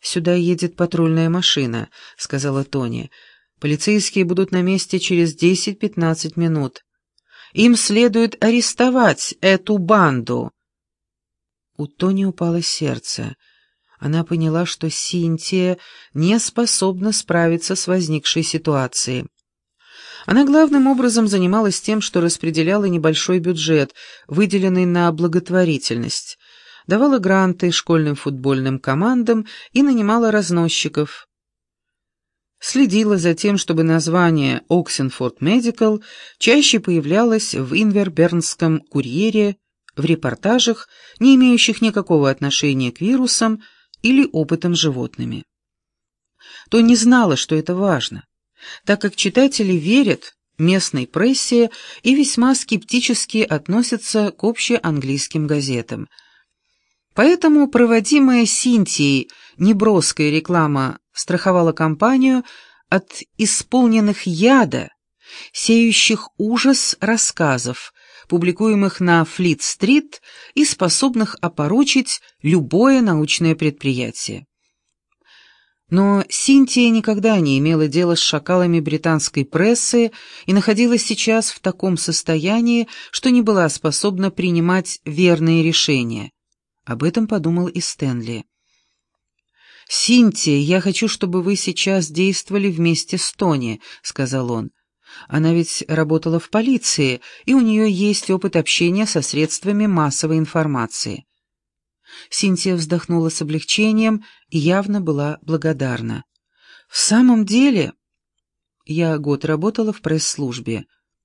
«Сюда едет патрульная машина», — сказала Тони. «Полицейские будут на месте через 10-15 минут. Им следует арестовать эту банду». У Тони упало сердце. Она поняла, что Синтия не способна справиться с возникшей ситуацией. Она главным образом занималась тем, что распределяла небольшой бюджет, выделенный на благотворительность, давала гранты школьным футбольным командам и нанимала разносчиков. Следила за тем, чтобы название «Оксенфорд Медикал» чаще появлялось в Инвербернском курьере, в репортажах, не имеющих никакого отношения к вирусам или опытам с животными. То не знала, что это важно, так как читатели верят местной прессе и весьма скептически относятся к общеанглийским газетам. Поэтому проводимая Синтией неброская реклама страховала компанию от исполненных яда, сеющих ужас рассказов, публикуемых на Флит-стрит и способных опорочить любое научное предприятие. Но Синтия никогда не имела дела с шакалами британской прессы и находилась сейчас в таком состоянии, что не была способна принимать верные решения. Об этом подумал и Стэнли. «Синтия, я хочу, чтобы вы сейчас действовали вместе с Тони», — сказал он. «Она ведь работала в полиции, и у нее есть опыт общения со средствами массовой информации». Синтия вздохнула с облегчением и явно была благодарна. «В самом деле, я год работала в пресс-службе,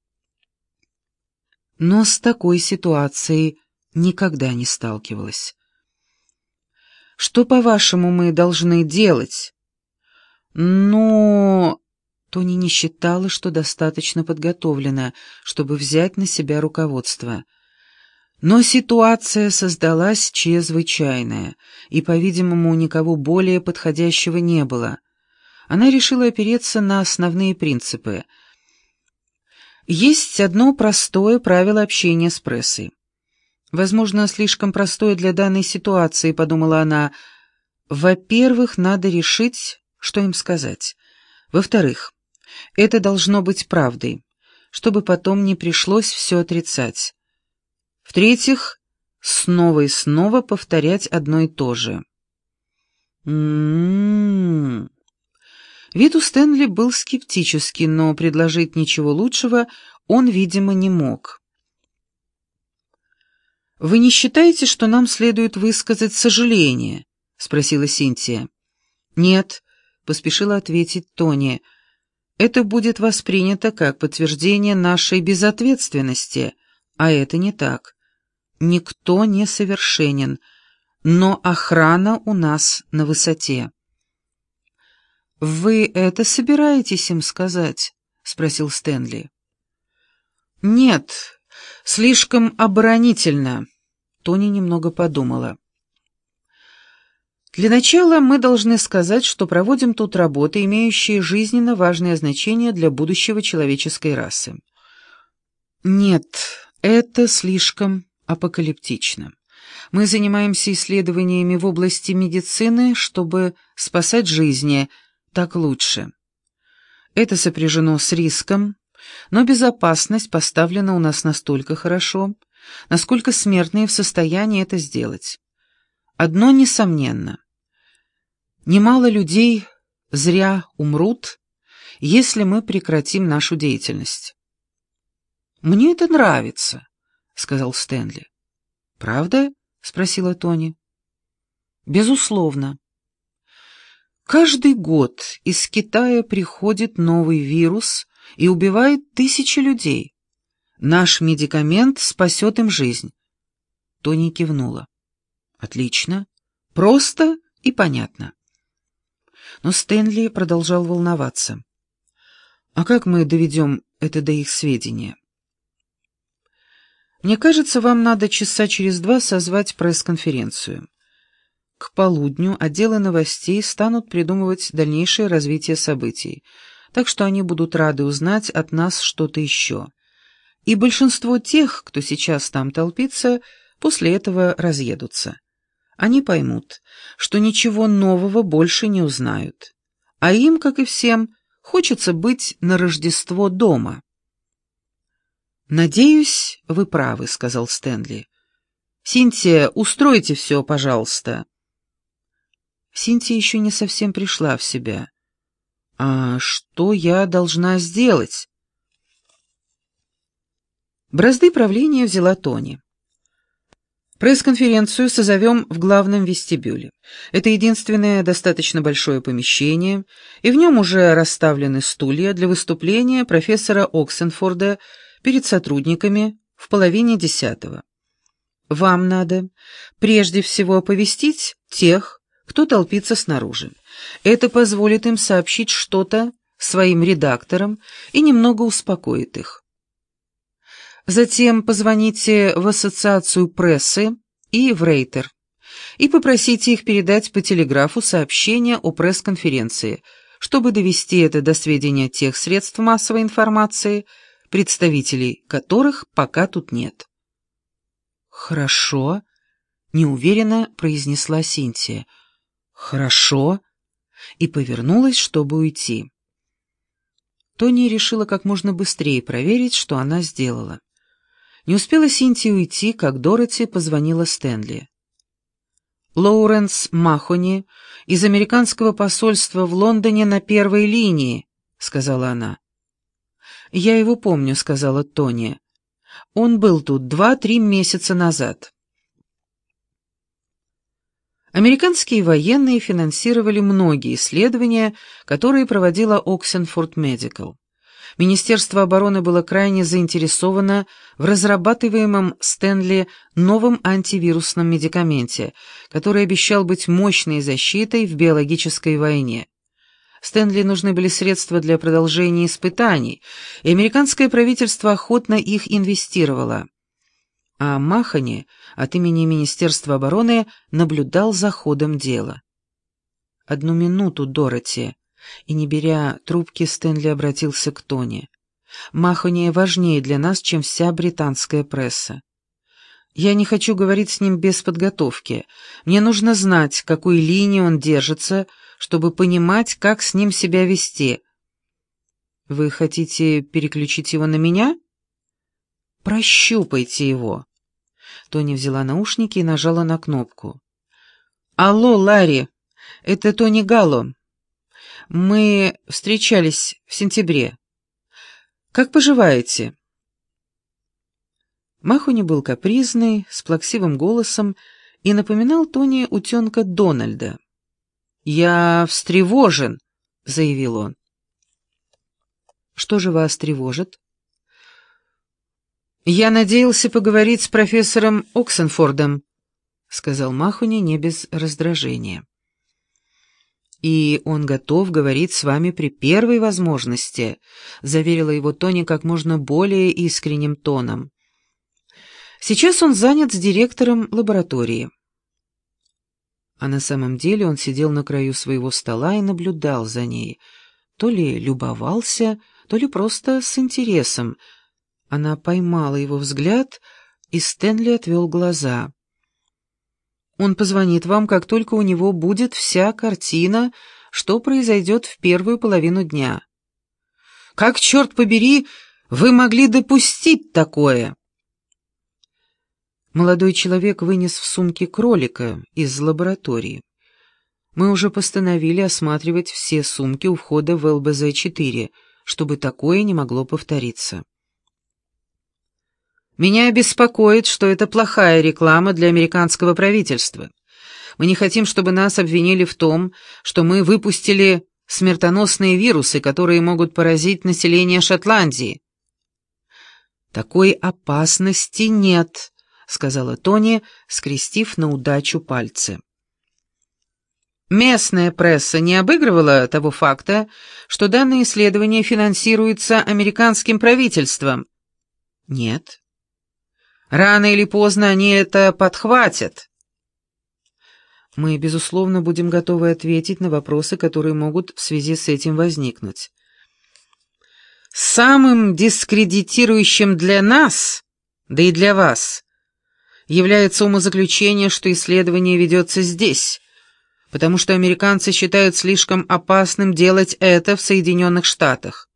но с такой ситуацией никогда не сталкивалась. Что, по-вашему, мы должны делать?» «Но...» Тони не считала, что достаточно подготовлена, чтобы взять на себя руководство. Но ситуация создалась чрезвычайная, и, по-видимому, никого более подходящего не было. Она решила опереться на основные принципы. Есть одно простое правило общения с прессой. Возможно, слишком простое для данной ситуации, подумала она. Во-первых, надо решить, что им сказать. Во-вторых, это должно быть правдой, чтобы потом не пришлось все отрицать. В-третьих, снова и снова повторять одно и то же. Вид у Стэнли был скептический, но предложить ничего лучшего он, видимо, не мог. «Вы не считаете, что нам следует высказать сожаление?» — спросила Синтия. «Нет», — поспешила ответить Тони. «Это будет воспринято как подтверждение нашей безответственности, а это не так. Никто не совершенен, но охрана у нас на высоте». «Вы это собираетесь им сказать?» — спросил Стэнли. «Нет, слишком оборонительно», — Тони немного подумала. «Для начала мы должны сказать, что проводим тут работы, имеющие жизненно важное значение для будущего человеческой расы». «Нет, это слишком апокалиптично. Мы занимаемся исследованиями в области медицины, чтобы спасать жизни, так лучше. Это сопряжено с риском, но безопасность поставлена у нас настолько хорошо, насколько смертные в состоянии это сделать. Одно несомненно. Немало людей зря умрут, если мы прекратим нашу деятельность. «Мне это нравится», — сказал Стэнли. «Правда?» — спросила Тони. «Безусловно. Каждый год из Китая приходит новый вирус и убивает тысячи людей. Наш медикамент спасет им жизнь». Тони кивнула. «Отлично. Просто и понятно». Но Стэнли продолжал волноваться. «А как мы доведем это до их сведения?» «Мне кажется, вам надо часа через 2 созвать пресс-конференцию. К полудню отделы новостей станут придумывать дальнейшее развитие событий, так что они будут рады узнать от нас что-то еще. И большинство тех, кто сейчас там толпится, после этого разъедутся. Они поймут, что ничего нового больше не узнают. А им, как и всем, хочется быть на Рождество дома. «Надеюсь, вы правы», — сказал Стэнли. «Синтия, устройте все, пожалуйста». Синтия еще не совсем пришла в себя. «А что я должна сделать?» Бразды правления взяла Тони. Пресс-конференцию созовем в главном вестибюле. Это единственное достаточно большое помещение, и в нем уже расставлены стулья для выступления профессора Оксенфорда перед сотрудниками в 9:30. Вам надо прежде всего оповестить тех, кто толпится снаружи. Это позволит им сообщить что-то своим редакторам и немного успокоит их. Затем позвоните в ассоциацию прессы и в Рейтер и попросите их передать по телеграфу сообщение о пресс-конференции, чтобы довести это до сведения тех средств массовой информации, представителей которых пока тут нет. «Хорошо», — неуверенно произнесла Синтия. «Хорошо», и повернулась, чтобы уйти. Тони решила как можно быстрее проверить, что она сделала. Не успела Синтия уйти, как Дороти позвонила Стэнли. «Лоуренс Махони из американского посольства в Лондоне на первой линии», — сказала она. «Я его помню», — сказала Тони. «Он был тут 2-3 месяца назад». Американские военные финансировали многие исследования, которые проводила Оксенфорд Медикал. Министерство обороны было крайне заинтересовано в разрабатываемом Стэнли новом антивирусном медикаменте, который обещал быть мощной защитой в биологической войне. Стэнли нужны были средства для продолжения испытаний, и американское правительство охотно их инвестировало. А Махони от имени Министерства обороны наблюдал за ходом дела. «Одну минуту, Дороти». И, не беря трубки, Стэнли обратился к Тони. «Махони важнее для нас, чем вся британская пресса. Я не хочу говорить с ним без подготовки. Мне нужно знать, какой линии он держится, чтобы понимать, как с ним себя вести. Вы хотите переключить его на меня? Прощупайте его». Тони взяла наушники и нажала на кнопку. «Алло, Ларри, это Тони Галло. Мы встречались в сентябре. Как поживаете?» Махони был капризный, с плаксивым голосом и напоминал Тони утенка Дональда. «Я встревожен», — заявил он. «Что же вас тревожит?» «Я надеялся поговорить с профессором Оксенфордом», — сказал Махони не без раздражения. «И он готов говорить с вами при первой возможности», — заверила его Тони как можно более искренним тоном. «Сейчас он занят с директором лаборатории». А на самом деле он сидел на краю своего стола и наблюдал за ней. То ли любовался, то ли просто с интересом. Она поймала его взгляд, и Стэнли отвел глаза. «Он позвонит вам, как только у него будет вся картина, что произойдет в первую половину дня». «Как, черт побери, вы могли допустить такое?» Молодой человек вынес в сумке кролика из лаборатории. Мы уже постановили осматривать все сумки у входа в ЛБЗ-4, чтобы такое не могло повториться. «Меня беспокоит, что это плохая реклама для американского правительства. Мы не хотим, чтобы нас обвинили в том, что мы выпустили смертоносные вирусы, которые могут поразить население Шотландии». «Такой опасности нет», — сказала Тони, скрестив на удачу пальцы. «Местная пресса не обыгрывала того факта, что данное исследование финансируется американским правительством?» «Нет». «Рано или поздно они это подхватят». «Мы, безусловно, будем готовы ответить на вопросы, которые могут в связи с этим возникнуть». «Самым дискредитирующим для нас, да и для вас, является умозаключение, что исследование ведется здесь, потому что американцы считают слишком опасным делать это в Соединенных Штатах.